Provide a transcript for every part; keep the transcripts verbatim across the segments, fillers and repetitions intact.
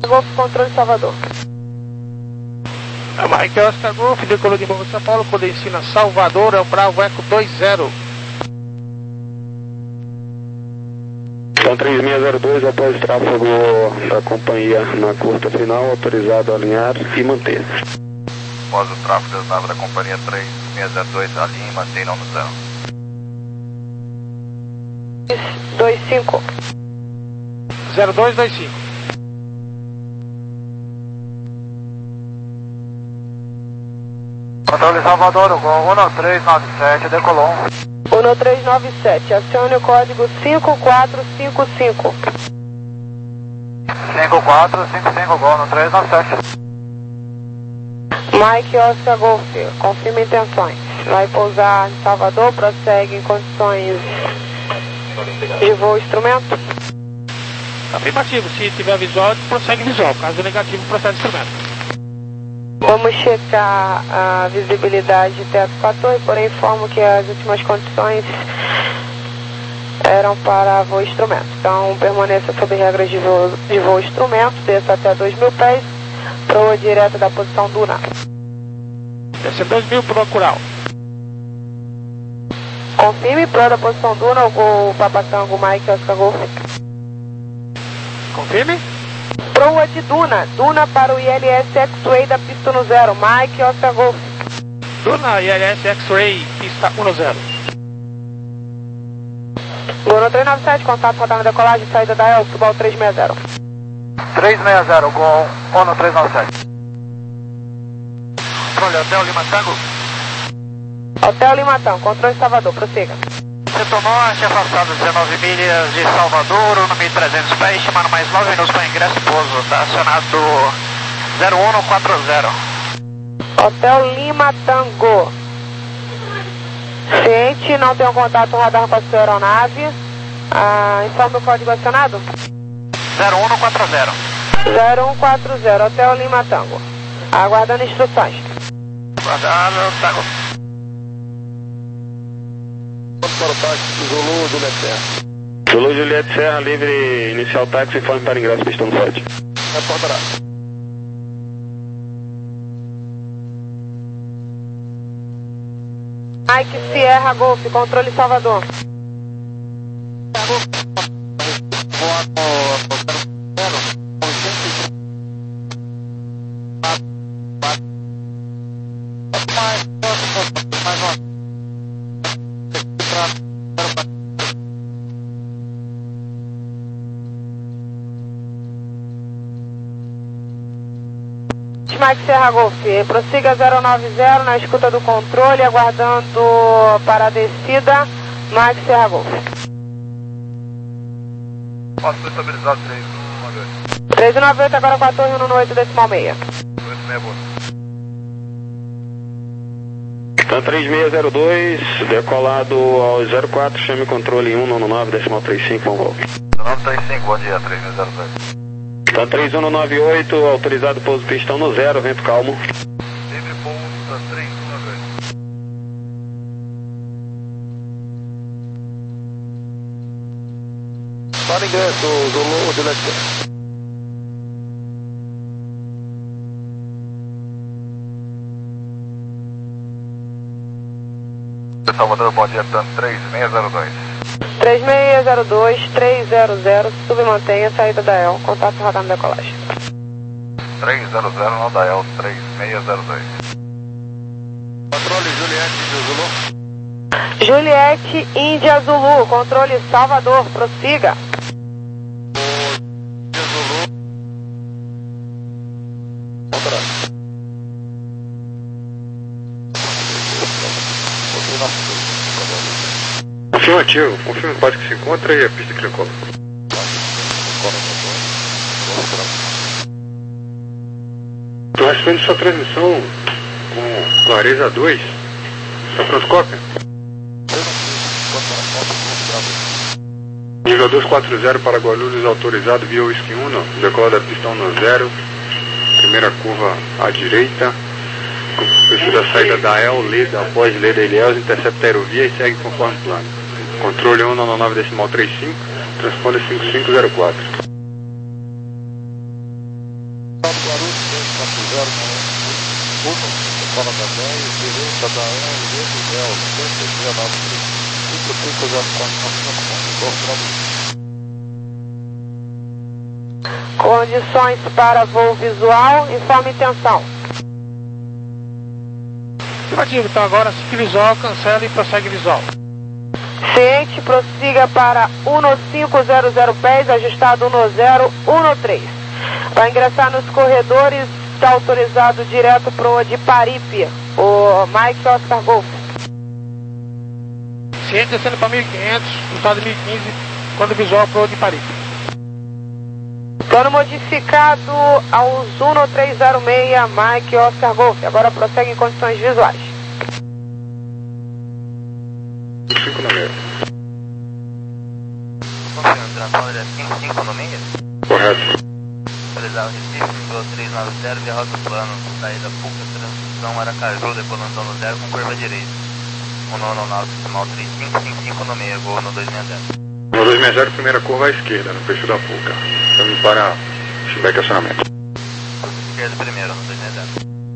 Golf, controle Salvador. Mike Oscar Golf, decolou de Morro de São Paulo, Codensina Salvador, é o Bravo Eco dois zero. Então três seis zero dois, após o tráfego da companhia na curta final, autorizado a alinhar e manter. Após o tráfego das naves da companhia três seis zero dois, alinhe e mantenha no zero. dois cinco. zero dois dois cinco. Controle Salvador, o Gol um três nove sete, decolou. um três nove sete, acione o código cinco quatro cinco cinco. cinco quatro cinco cinco, Gol um três nove sete. Mike Oscar Golf, confirma intenções. Vai pousar em Salvador, prossegue em condições de voo instrumento. Afirmativo, se tiver visual, prossegue visual. Caso negativo, prossegue instrumento. Vamos checar a visibilidade de teto com a torre, porém informo que as últimas condições eram para voo instrumento. Então permaneça sob regras de voo, de voo instrumento, desça até dois mil pés, proa direta da posição Duna. Desce dois mil para o Cural. Confirme, proa da posição Duna, o Papa Tango Mike Oscar Golf. Confirme. Proa de Duna, Duna para o I L S X-Ray da pista no zero, Mike Oscar Golf. Duna I L S X-Ray, pista um zero. Gol três nove sete, contato, rodada de decolagem, saída da El, suba ao três seis zero. três seis zero, Gol um três nove sete. Controle Hotel Lima Tango. Hotel Lima Tango, controle Salvador, prossiga. Setor Norte, afastado dezenove milhas de Salvador, no mil e trezentos pés, chamando mais nove minutos para ingresso pouso, está acionado zero um quatro zero. Hotel Lima Tango. Ciente, não tenho contato radar com a sua aeronave. Ah, informe o código acionado. zero um quatro zero. zero um quatro zero, Hotel Lima Tango. Aguardando instruções. Aguardando, Tango. Para o táxi, Zulu, Juliette Serra. Zulu, Juliette Serra, livre, inicial táxi, informe para ingresso, pistão no forte. Reportará. Mike Sierra Golf, controle Salvador. Mike Serra Golf, prossiga zero nove zero na escuta do controle, aguardando para a descida, Mike Serra Golf. Posso estabilizado três um nove oito. três um nove oito, agora com a torre um oito decimal seis. oito seis boa. Então três seis zero dois, decolado ao zero quatro, chame controle um nove decimal trinta e cinco, vamos voltar. nove três cinco, bom dia, três seis zero dois. Então três um nove oito, autorizado pouso pistão no zero, vento calmo. Livre pouso três um nove oito. Para ingresso, Zulu, Juliette. Salvador, bom dia, tanto três seis zero dois. três seis zero dois, três zero zero, submantenha, saída da El, contato rodando decolagem. três zero zero, não da El, três seis zero dois. Controle Juliette, Zulu. Juliette, Índia Zulu, controle Salvador, prossiga. Zulu. Afirmativo, confirma o código que se encontra e a pista que decola. Nós fizemos sua transmissão com clareza dois. Está pronto, cópia? Nível dois quatro zero para Guarulhos, autorizado via Whisky Uno, decola da pistão no zero, primeira curva à direita, precisa da saída da El, leda, após leda Ilhéus, intercepta a aerovia e segue conforme plano. Controle um nove nove decimal trinta e cinco, transponder cinco cinco zero quatro. Controle Juliette, Zulu. Afirmativo, confirma o código que se encontra e a pista que decola. uno, fala da dez, direita da um, Lego Del, cento e dezenove, cinco cinco zero quatro, Condições para voo visual, informe intenção. Afirmativo, então agora se visual, cancela e prossegue visual. Ciente, prossiga para um cinco zero zero pés, ajustado um zero um três. Vai ingressar nos corredores, está autorizado direto para o de Paripe, o Mike Oscar Golf. Ciente, descendo para mil e quinhentos, estado de mil e quinze, quando visual para o de Paripe. Plano modificado aos um três zero seis, Mike Oscar Golf. Agora prossegue em condições visuais. cinco no meio. Transponder cinco cinco no meio. Correto. Autorizar o Recife, nível três nove zero, derrota o plano. Saída Puca, transição Aracaju, decolando no zero com curva direita. um nove nove, decimal três cinco cinco cinco no meio, gol no dois seis zero. No dois seis zero, primeira curva à esquerda, no peixe da Puca. Estamos para feedback acionamento. Esquerda primeiro, no dois seis zero.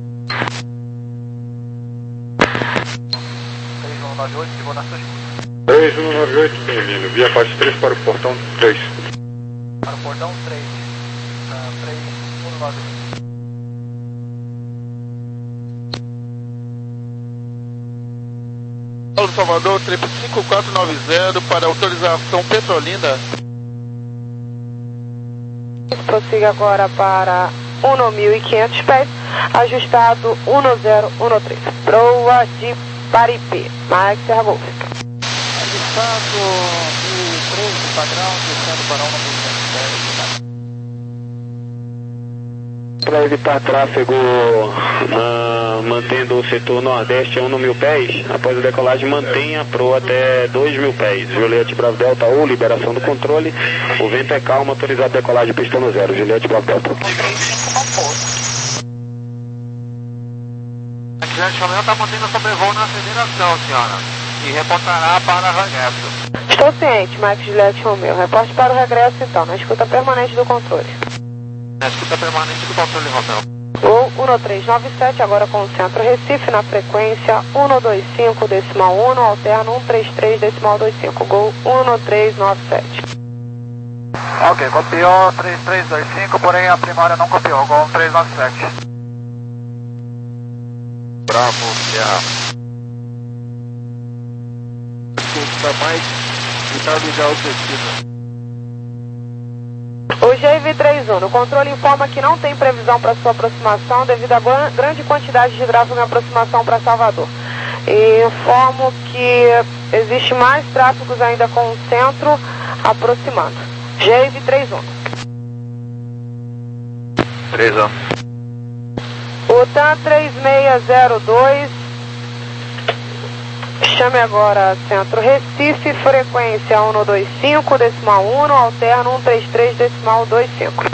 três um nove oito, chegou na sua escuta. três um nove oito, bem-vindo. Via faixa três para o portão três. Para o portão três. três um nove oito. Paulo Salvador, trip cinco quatro nove zero para autorização Petrolina. Prossiga agora para um mil e quinhentos pés, ajustado um zero um três. Proa de Paripe, Mike Serra Golf. Ajustado mil e treze, padrão, descendo para um mil e quinhentos pés. Para evitar tráfego, uh, mantendo o setor nordeste a um mil pés, após a decolagem mantenha a proa até dois mil pés. Juliette Bravo Delta ou liberação do controle, o vento é calmo, autorizado decolagem pista no zero. Juliette Bravo Delta. A Juliette Romeo está mantendo sobrevoo na aceleração, senhora, e reportará para regresso. Estou ciente, Mike Juliette Romeo. Reporte para o regresso então, na escuta permanente do controle. Na escuta permanente do controle, Romeo. Gol um três nove sete, agora com o centro Recife, na frequência um dois cinco, decimal um, alterno um três três, decimal dois cinco. Gol um três nove sete. Ok, copiou três três dois cinco, porém a primária não copiou. Gol um três nove sete. Bravo, Serra. Escuta mais, tentar ligar o tecido. O G V trinta e um, o controle informa que não tem previsão para sua aproximação devido à grande quantidade de tráfego em aproximação para Salvador. E informo que existe mais tráfegos ainda com o centro aproximando. G V trinta e um. três um. O T A M três seis zero dois, chame agora centro Recife, frequência um dois cinco, decimal um, alterno um três três, decimal dois cinco.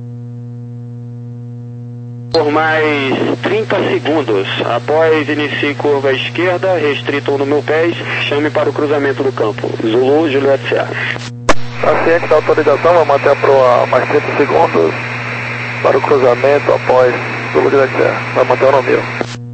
Por mais trinta segundos, após inicie curva à esquerda, restrito um mil pés, chame para o cruzamento do campo. Zulu, Juliette Serra. Está ciente da autorização, vai manter a proa mais trinta segundos para o cruzamento após Zulu, Juliette Serra. Vai manter o nome.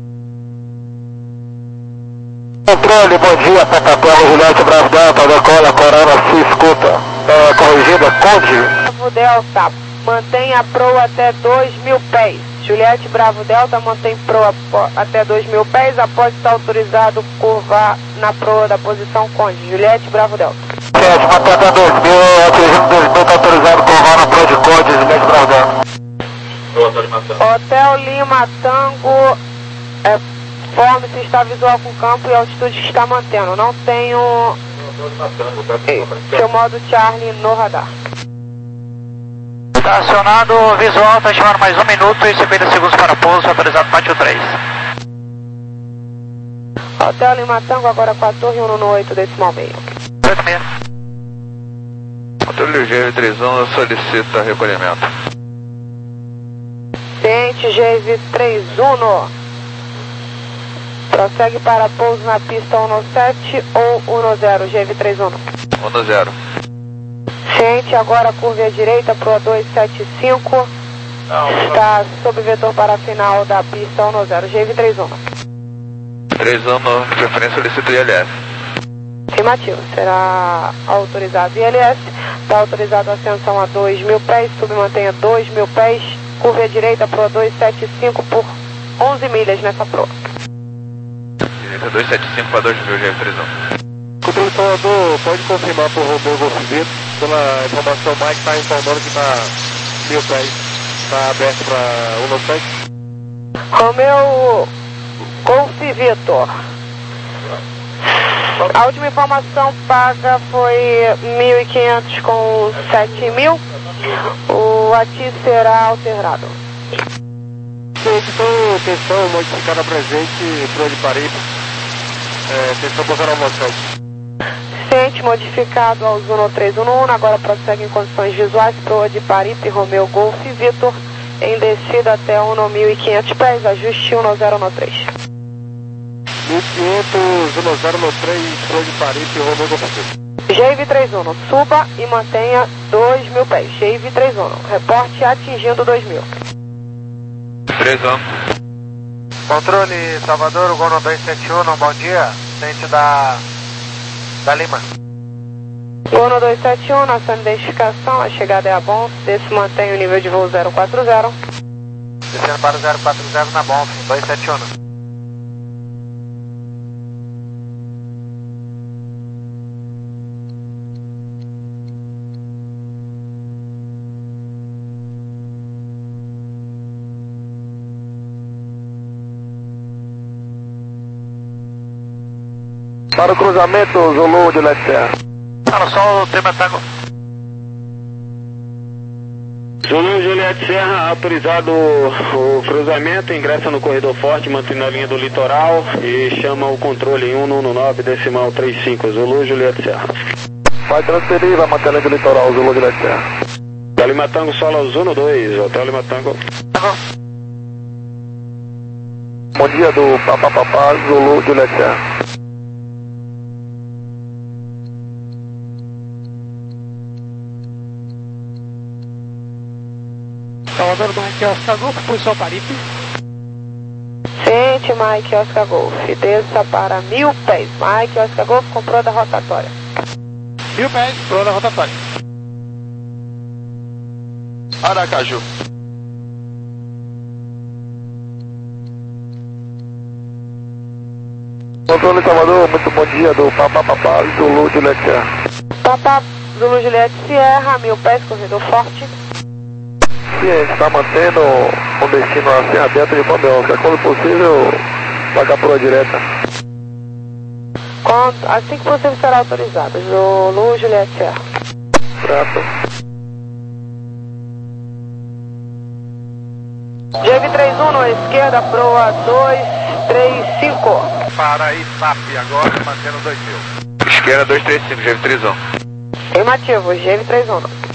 Controle, bom dia, Pantapelo, Juliette Bravo Delta, decola, Corona, se escuta. É, corrigida, Conde. Bravo Delta, mantém a proa até dois mil pés. Juliette Bravo Delta mantém proa até dois mil pés, após estar autorizado curvar na proa da posição Conde. Juliette Bravo Delta. Gente, mantém até dois mil, atingindo dois mil, está autorizado curvar na proa de Conde, Juliette Bravo Delta. Hotel Lima Tango, é, informe se está visual com o campo e a altitude que está mantendo. Não tenho seu modo Charlie no radar. Está acionado visual, está estimando mais um minuto e cinquenta segundos para pouso, autorizado pátio três. Hotel Lima Tango, agora quatorze um oito, decimal meio. oito seis. Controle G V trinta e um solicita recolhimento. Ciente G V trinta e um. Prossegue para pouso na pista um sete ou um zero, G V trinta e um. um zero. Ciente, agora curva à direita, proa dois sete cinco, Está sob vetor para a final da pista um zero, G V três um. três um, preferência solicito I L S. Afirmativo, será autorizado I L S, está autorizado a ascensão a dois mil pés, submantenha dois mil pés, curva à direita, proa duzentos e setenta e cinco por onze milhas nessa proa. Direita duzentos e setenta e cinco para dois mil, G V três um. Controle Salvador, pode confirmar por Romeu Golf Vitor, pela informação Mike está informando que está mil pés, está aberto para um sete. Romeu Golf Vitor. A última informação paga foi mil e quinhentos com sete mil. O A T I será alterado. Então, atenção, modificada presente, Pro de Paripe. É, atenção para o canal sete. Ciente modificado ao Zuno três um um, agora prossegue em condições visuais, Proa de Paripe, Romeu Golf Vitor, em descida até um mil e quinhentos pés, ajuste um zero um três. mil e quinhentos, um zero um três, Proa de Paripe, Romeu Golf Vitor. G V três um, suba e mantenha dois mil pés, G V três um, reporte atingindo dois mil. três um. Controle Salvador, Gono dois sete um, bom dia, ciente da... da Lima. Gono dois sete um, nossa identificação, a chegada é a Bonf, desse mantém o nível de voo zero quatro zero. Descendo para o zero quatro zero na Bonf, dois sete um. Para o cruzamento, Zulu de Leste Serra. Fala só o tema Tango. Zulu Juliette Serra, autorizado o cruzamento, ingressa no corredor forte, mantendo a linha do litoral e chama o controle em um um nove, decimal trinta e cinco, Zulu Juliette Serra. Vai transferir, vai manter a linha do litoral, Zulu de Leste Serra. Hotel Lima Tango, solo Zuno dois, Hotel Lima Tango. Bom dia do Papapá, Zulu de Leste Serra. Salvador do Mike Oscar Golf, posição Paripe. Ciente, Mike Oscar Golf, desça para mil pés, Mike Oscar Golf comprou da rotatória. Mil pés, proa da rotatória. Aracaju. Controle Salvador, muito bom dia do Papapá, Zulu de Leste Serra. Papá Zulu Juliette Sierra, mil pés, corredor forte. Sim, a gente está mantendo o destino a ser aberto de Pandeóca. Quando possível, pagar por a direta. Quando, assim que possível será autorizado. Zulu Juliette Sierra. Prato. G V trinta e um, na esquerda, proa duzentos e trinta e cinco. Para Itap agora, mantendo dois mil. Esquerda duzentos e trinta e cinco, G V três um. Afirmativo, G V trinta e um.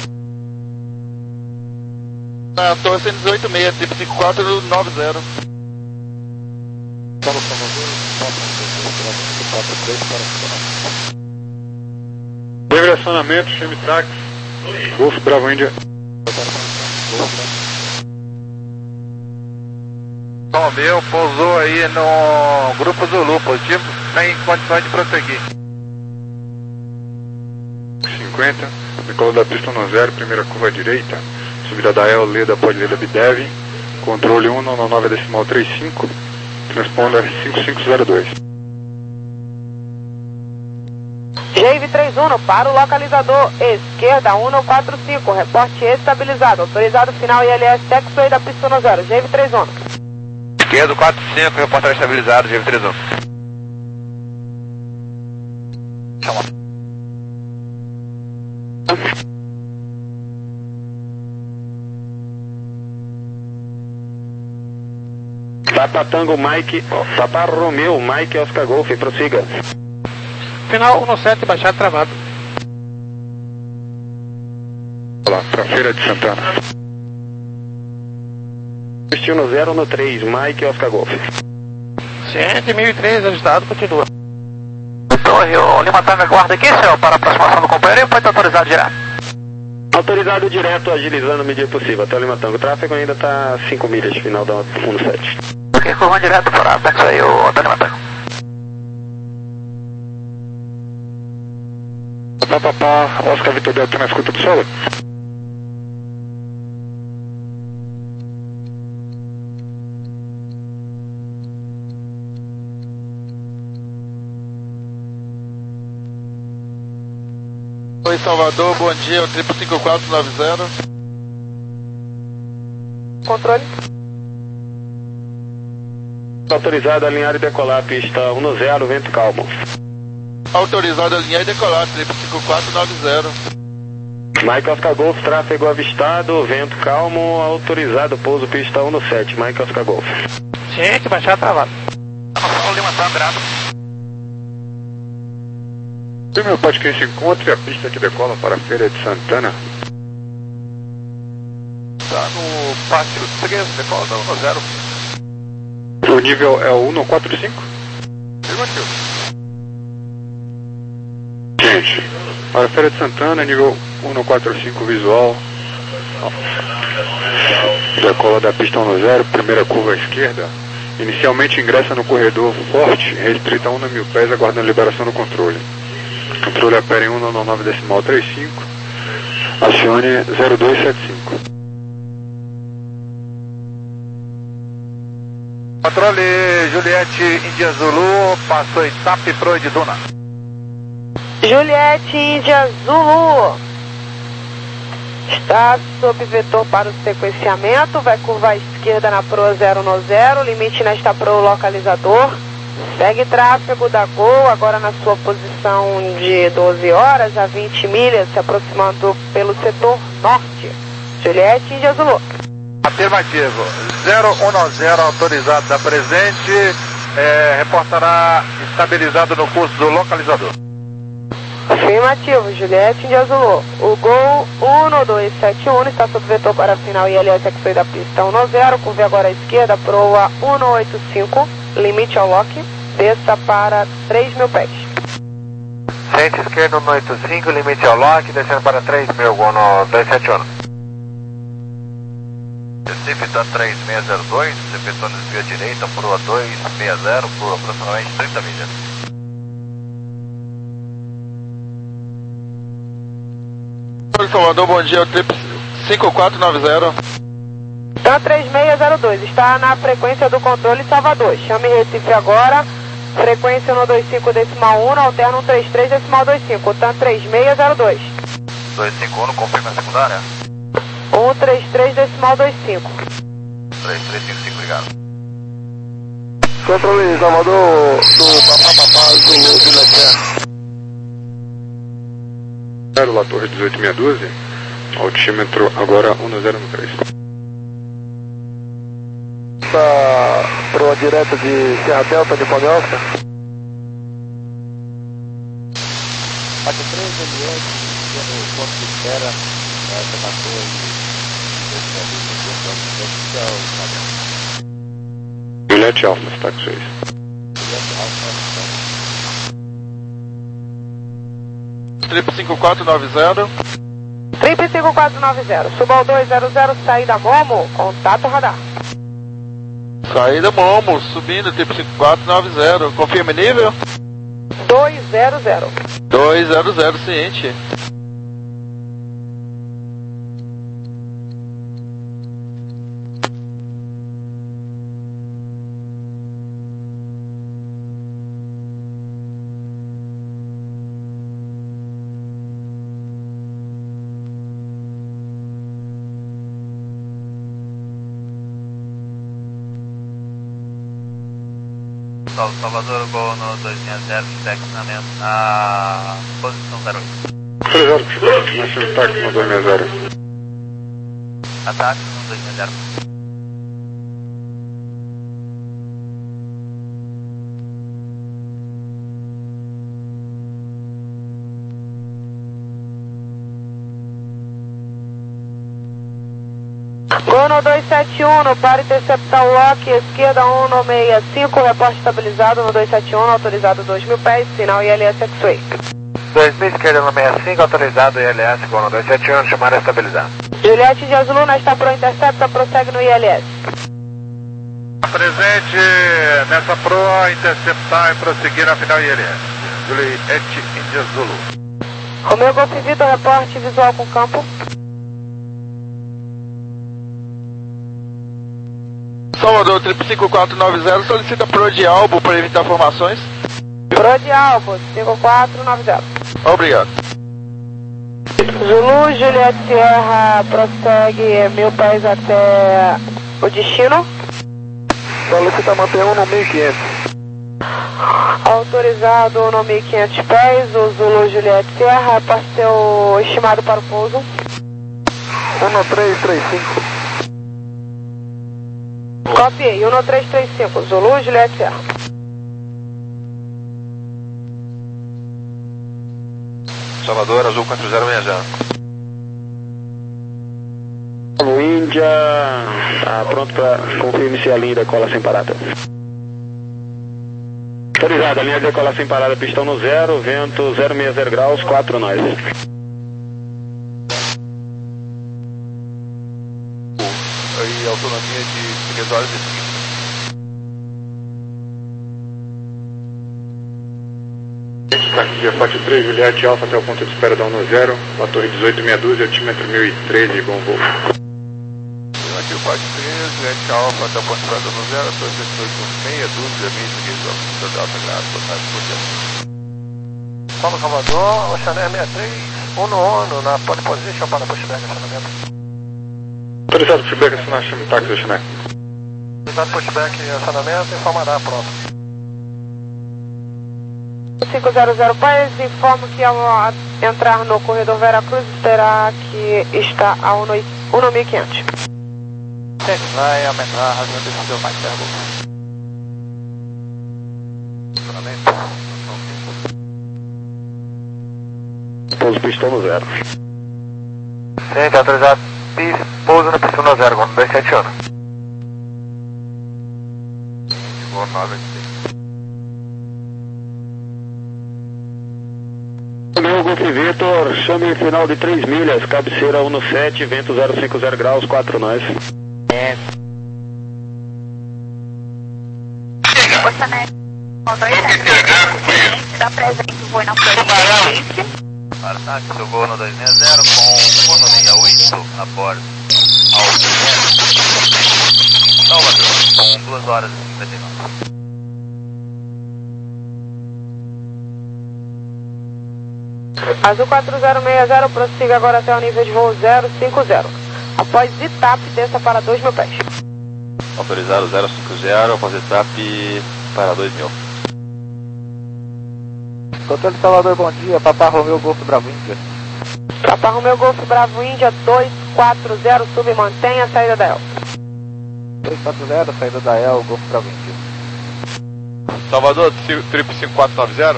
Na Torre cento e dezoito seis, tipo cinco quatro nove zero. Para o Salvador, quatro três para o Regressonamento, Chemitrax, Golf Bravo Índia. Bom, meu, pousou aí no Grupo Zulu, positivo, tem condições de prosseguir. cinquenta, decola da pista um zero, primeira curva à direita, subida da El, Leda, pode Leda Bidev, controle um nove nove decimal trinta e cinco, transponder cinco cinco zero dois. G V trinta e um, para o localizador, esquerda um quatro cinco, reporte estabilizado, autorizado final I L S Taxiway da pista um zero, G V trinta e um. Esquerdo quatro cinco, reportagem estabilizado, G V trinta e um. Papa Tango Mike, Papa Romeu, Mike Oscar Golf, prossiga. Final um sete, baixado travado. Olá, para Feira de Santana. Destino zero no três, Mike Oscar Golf. Ciente, mil e três, ajustado, continua. Torre, o Lima Tanga aguarda aqui, senhor, para a aproximação do companheiro e pode autorizar direto. Autorizado direto, agilizando a medida possível. Até o Lima Tango. O tráfego ainda está cinco milhas, final da um sete. Ok, curva direto para Taxi aí, o Antônio Matango. Papapá, Oscar Vitor Delta na escuta do solo. Oi, Salvador, bom dia, o triplo cinco quatro nove zero. Controle. Autorizado a alinhar e decolar a pista um zero, vento calmo. Autorizado a alinhar e decolar, triplo cinco quatro nove zero. Mike Oscar Golf, tráfego avistado, vento calmo, autorizado, pouso pista um sete, Mike Oscar Golf. Gente, baixar travado. Paulo Lima Tango, grado. Primeiro pode que se encontre a pista que decola para a Feira de Santana. Tá no pátio três, decola da um zero. O nível é o um quatro cinco? Afirmativo. Gente, para a Feira de Santana, nível um quatro cinco visual. Decola da pista um zero, primeira curva à esquerda. Inicialmente ingressa no corredor forte, restrito a um mil pés, aguardando liberação do controle. Controle opera em um nove decimal trinta e cinco. Acione zero dois sete cinco. Controle Juliette Índia Zulu, passou Itap Pro de Duna. Juliette Índia Zulu. Está sob vetor para o sequenciamento, vai curvar à esquerda na Pro zero no zero, limite nesta Pro localizador. Segue tráfego da Gol, agora na sua posição de doze horas a vinte milhas, se aproximando pelo setor norte. Juliette Índia Zulu. Afirmativo. zero um zero autorizado da presente, é, reportará estabilizado no curso do localizador. Afirmativo, Juliette Índia Zulu. O Gol um dois sete um está sob vetor para a final I L S X da pista um zero, curva agora à esquerda, proa um oito cinco, limite ao lock, desça para três mil pés. Frente esquerda um oito cinco, limite ao lock, descendo para três mil, Gono dois sete um. Recife está três seis zero dois, efetuando desvio direita, proa dois seis zero, por aproximadamente trinta milhas. Oi, Salvador, bom dia, o trip cinco quatro nove zero. Então três seis zero dois, está na frequência do controle Salvador. Chame Recife agora, frequência um dois cinco decimal um, alterna um três três decimal vinte e cinco, TAM três seis zero dois. dois cinco um, confirma a secundária? um três três decimal vinte e cinco. três três cinco cinco, obrigado. Controle Salvador do Papapá Zulu de Leclerc. Zero, La Torre dezoito seis um dois, altímetro agora um zero um três. Está proa direta de Serra Delta de Pão Oscar. Pátio três, M S, o ponto de espera, essa passou e Juliette Alfa, está com seis. Trip cinco quatro nove zero. Trip cinco quatro nove zero, suba ao dois zero zero, saída Momo, contato radar. Saída Momo, subindo, trip cinco quatro nove zero. Confirme nível? dois zero zero. dois zero zero, ciente. Salvador, Gol no dois seis zero, seccionamento na posição zero oito. três zero, nós táxi no dois seis zero. Ataque no dois seis zero. Gono dois sete um, para interceptar o lock, esquerda um no sessenta e cinco, reporte estabilizado no dois sete um, autorizado dois mil pés, sinal I L S X-Way. dois mil, esquerda no sessenta e cinco, autorizado I L S, Gol no dois sete um, chamar a estabilizar. Juliette de Azul, na está pro Intercepta, prossegue no I L S. Presente nessa proa, interceptar e prosseguir na final I L S. Juliette Índia Zulu. Romeu Golf Vitor, reporte visual com campo. Salvador, triplo cinco quatro nove zero, solicita proa de Albo para evitar formações. Proa de Albo, cinco quatro nove zero. Obrigado. Zulu, Juliette Sierra, prossegue mil pés até o destino. Solicita manter um no mil e quinhentos. Autorizado no mil e quinhentos pés, o Zulu Juliette Sierra, reporte seu estimado para o pouso. um no três três cinco. Copiei, um no três três cinco, Zulu Juliette Sierra. Salvador, Azul quatro zero seis zero. O Índia, tá pronto para confirme-se a linha de decola sem parada. Autorizada, a linha de decola sem parada, pistão no zero, vento zero seis zero graus, quatro nós. Aí, autonomia de três horas e cinco. Aqui a Forte três, Juliette Alfa até o ponto de espera da um no zero, a torre dezoito meia dúzia, altímetro mil e treze, bom voo. Aqui o Forte três, Juliette Alfa até o ponto de espera da um no zero, a torre dezoito meia dúzia, vinte e três, ofício da Alta Graça, passagem por dentro. Paulo Salvador, Oceaner sessenta e três, um no ONU, na pole position para pushback acionamento. Autorizado pushback, acionar chame táxi, Oceaner. Autorizado pushback acionamento, informará pronto. cinco zero zero Paz, informo que ao entrar no corredor Veracruz terá que estar a um no mil e quinhentos. Vai aumentar a razão desse seu mais termo. Pouso pistão no zero. Gente, autorizado pouso no pistão no zero, Gol no dois sete um. Gol nove seis. Meu Golf Vitor, chame final de três milhas, cabeceira um no sete, vento zero cinco zero graus, quatro nós. É. Oceaner, está presente o voo na Florida. Ataque do voo no dois seis zero com autonomia oito a bordo. Salvador, com duas horas e cinquenta e nove. Azul quatro zero seis zero, prossiga agora até o nível de voo zero cinco zero. Após etap, desça para dois mil pés. Autorizado zero cinco zero, após etap para dois mil. Controle Salvador, bom dia. Papá Romeu Golf Bravo Índia. Papá Romeu Golf Bravo Índia dois quatro zero, sub, mantenha a saída da E L. dois quatro zero, saída da E L, Golf Bravo Índia. Salvador, triplo cinco quatro nove zero.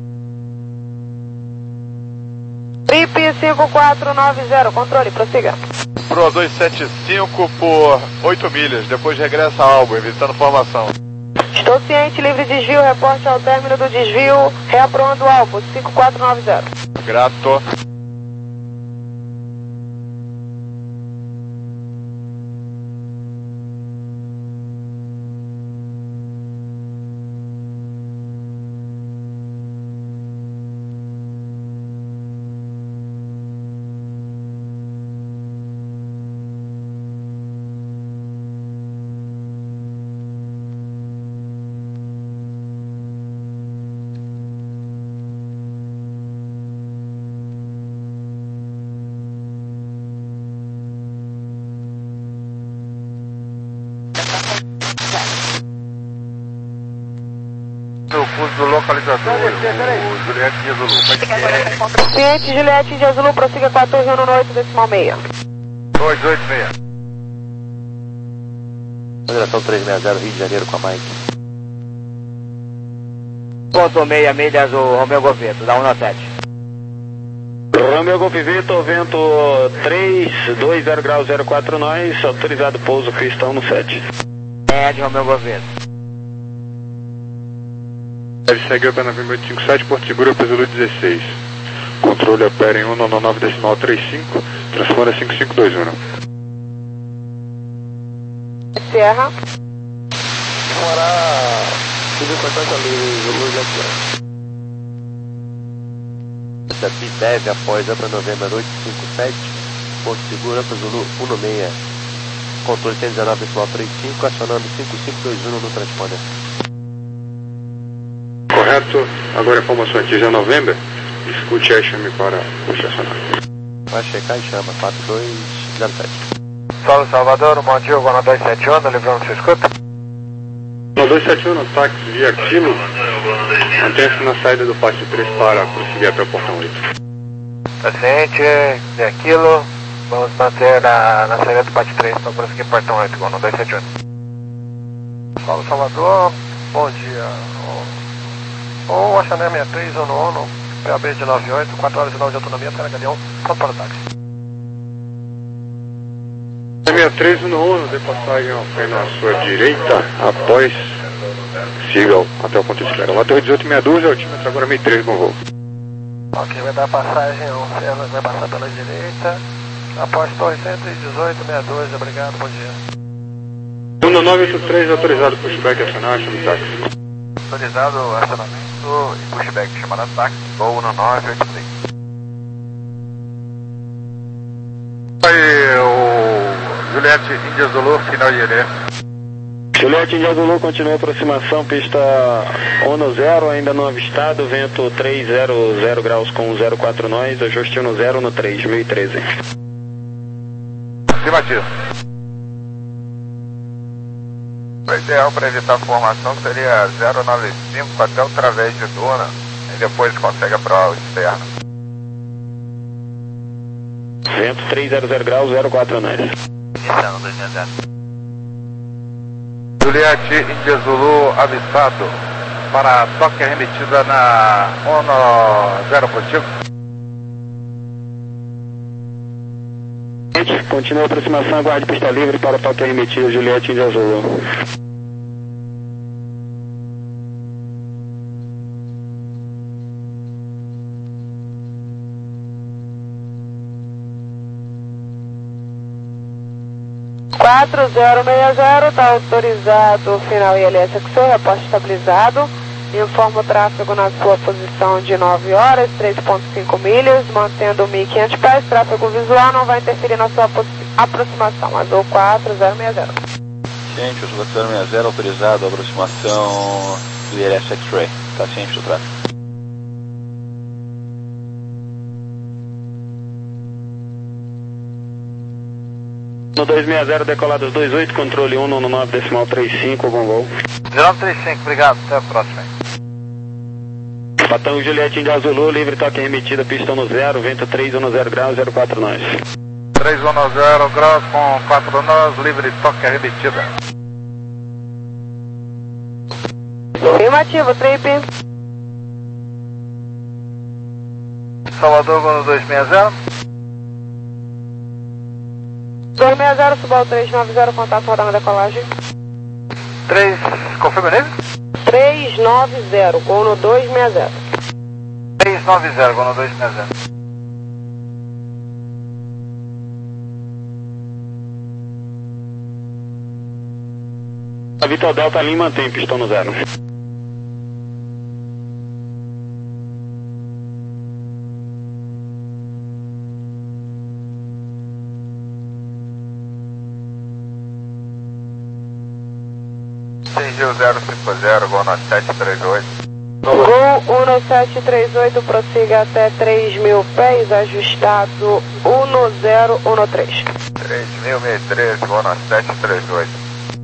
Trip cinco quatro nove zero, controle, prossiga. Pro dois sete cinco por oito milhas, depois regressa a Albo, evitando formação. Estou ciente, livre desvio, reporte ao término do desvio, reaproando Albo, cinco quatro nove zero. Grato. O curso do localizador, o Juliette de Azulu. Ciente, Juliette de Azulu, prossiga com a torre um no oito decimal seis. dois oito seis. Moderação três seis zero, Rio de Janeiro com a Mike. Ponto seis milhas, o Romeu Golf Vitor, dá um no sete. Romeu Golf Vitor, vento três dois zero graus zero quatro nós, autorizado pouso pistão no sete. É de Romeu Golf Vitor. Deve seguir o Pernambuco oito cinco sete, Porto Seguro, Zulu dezesseis. Controle opera em cento e nove decimal trinta e cinco, transponder cinco cinco dois um. Sierra. Morar tudo importante ali, Zulu Juliette. Essa P deve após Ampla Novembro oito cinco sete, ponto seguro Ampla Zulu cento e seis, controle cento e dezenove decimal trinta e cinco, acionando cinco cinco dois um no transponder. Correto, agora informação aqui já novembro, escute aí, chame para o estacionamento. Vai checar e chama, quatro dois zero sete. Saulo Salvador, bom dia, Gono dois sete um, livrando sua escuta. No dois sete um, no táxi via Kilo, mantenha-se na saída do pátio três para prosseguir até o portão oito. Paciente, via Kilo, vamos manter na, na saída do pátio três para prosseguir portão oito, Gono dois sete um. Saulo Salvador, bom dia. Ou a Chanel sessenta e três, Ono Ono, P A B de nove oito, quatro horas e nove de autonomia, Terra Galeão, pronto para o táxi. sessenta e três no Ono, dê passagem ao pé na sua direita, após siga até o ponto de espera. Lá torre dezoito meia dúzia, altímetro agora sessenta e três com voo. Ok, vai dar passagem ao César, vai passar pela direita, após torre cento e dezoito, meia dúzia, obrigado, bom dia. um nove oito três, autorizado pushback acionar, chame o táxi. Autorizado acionamento e pushback, chamada táxi, voo um nove oito três. Aí, o Juliette Índia Zulu, final de Ilê. Juliette Índia Zulu, continua a aproximação, pista Ono zero, ainda não avistado, vento trezentos graus com zero quatro nós, ajuste no zero no três mil e treze. Afirmativo. O ideal para evitar a formação seria zero nove cinco até o través de Duna, e depois consegue aprovar o externo. Vento trezentos graus, zero quatro nós. Iniciando dois zero zero. Juliette Índia Zulu avistado para toque remetida na Ono zero positivo. Continua a aproximação, aguarde pista livre para toque remetido, Juliette Índia Zulu. quatro zero seis zero, está autorizado, final I L S X-Ray, reporte estabilizado. Informa o tráfego na sua posição de nove horas, três ponto cinco milhas, mantendo mil e quinhentos pés, tráfego visual não vai interferir na sua aproximação. Azul quatro zero seis zero. Ciente, Azul quatro zero seis zero, autorizado, aproximação do I L S X-Ray, está ciente do tráfego. No dois seis zero, decolados dois oito, controle um no nove decimal trinta e cinco, bom voo. zero nove três cinco, obrigado, até a próxima. Patão Juliette Índia Zulu, livre toque remetida, pista no zero, vento trezentos graus, zero quatro nós. trezentos graus com quatro nós, livre toque remetida. Afirmativo, trip. Salvador, Gono dois seis zero. dois seis zero, Subal três nove zero, contato rodando a decolagem. três, confirma nele? três nove zero, Gono dois seis zero. três nove zero, Gono dois seis zero. A Vitor Delta Lima mantém pistão no zero. Gol zero cinco zero, Gono sete três oito. Gol um sete três oito, prossiga até três mil pés, ajustado um zero um três. três mil e treze, Gono sete três oito.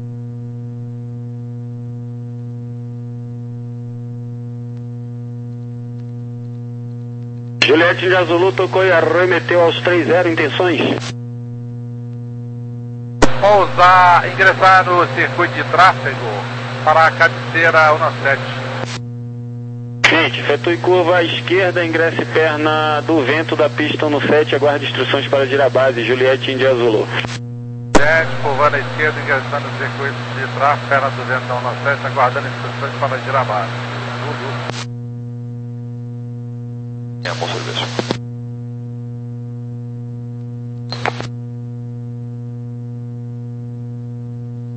Juliette Índia Zulu tocou e arremeteu aos três zero, intenções? Pousar, ingressar no circuito de tráfego para a cabeceira um sete. Gente, efetue curva à esquerda, ingresse perna do vento da pista no sete, aguarde instruções para girar base, Juliette Índia Zulu. sete, curvando à esquerda, ingressando no circuito de tráfego, perna do vento um sete, aguardando instruções para girar base. Zulu. É, bom serviço.